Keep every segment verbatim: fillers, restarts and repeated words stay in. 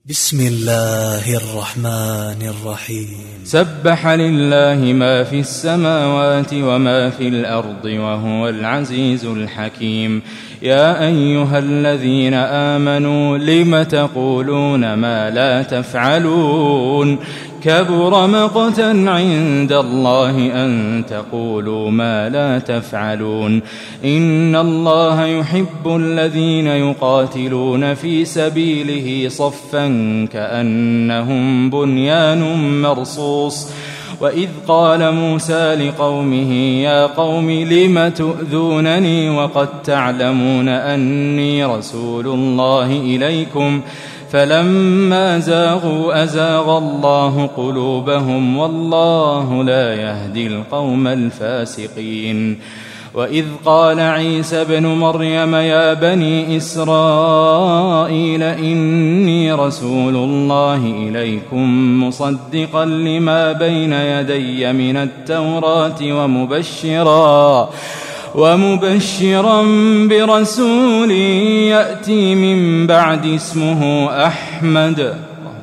بسم الله الرحمن الرحيم. سبح لله ما في السماوات وما في الأرض وهو العزيز الحكيم. يا أيها الذين آمنوا لم تقولون ما لا تفعلون كبر مقتا عند الله أن تقولوا ما لا تفعلون. إن الله يحب الذين يقاتلون في سبيله صفا كأنهم بنيان مرصوص. وإذ قال موسى لقومه يا قوم لم تؤذونني وقد تعلمون أني رسول الله إليكم فلما زاغوا أزاغ الله قلوبهم والله لا يهدي القوم الفاسقين. وإذ قال عيسى ابن مريم يا بني إسرائيل إني رسول الله إليكم مصدقا لما بين يدي من التوراة ومبشرا ومبشرا برسول يأتي من بعد اسمه أحمد.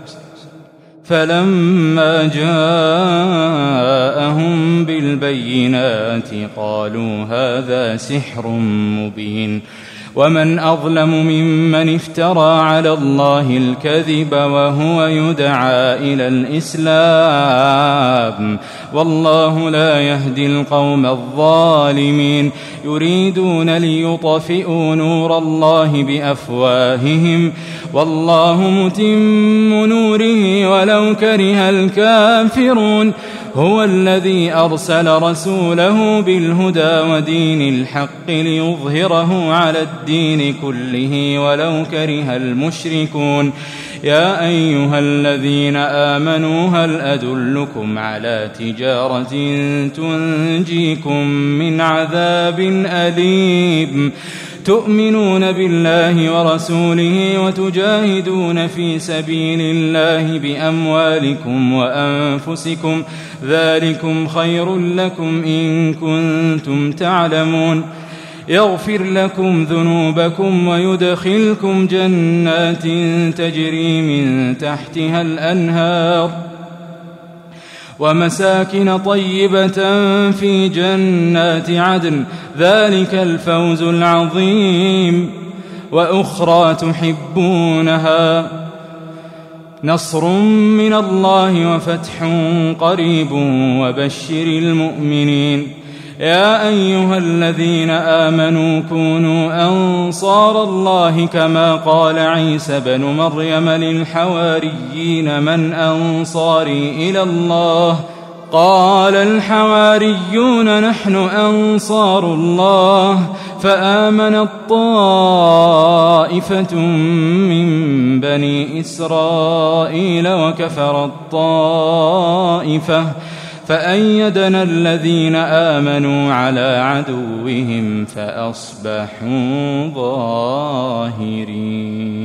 فلما جاءهم بالبينات قالوا هذا سحر مبين. ومن أظلم ممن افترى على الله الكذب وهو يدعى إلى الإسلام والله لا يهدي القوم الظالمين. يريدون ليطفئوا نور الله بأفواههم والله متم نوره ولو كره الكافرون. هو الذي أرسل رسوله بالهدى ودين الحق ليظهره على الدين كله ولو كره المشركون. يا أيها الذين آمنوا هل أدلكم على تجارة تنجيكم من عذاب أليم تؤمنون بالله ورسوله وتجاهدون في سبيل الله بأموالكم وأنفسكم ذلكم خير لكم إن كنتم تعلمون. يغفر لكم ذنوبكم ويدخلكم جنات تجري من تحتها الأنهار ومساكن طيبة في جنات عدن ذلك الفوز العظيم. وأخرى تحبونها نصر من الله وفتح قريب وبشر المؤمنين. يا أيها الذين آمنوا كونوا أنصار الله كما قال عيسى بن مريم للحواريين من أنصاري إلى الله قال الحواريون نحن أنصار الله فآمنت طائفة من بني إسرائيل وكفرت طائفة فأيدنا الذين آمنوا على عدوهم فأصبحوا ظاهرين.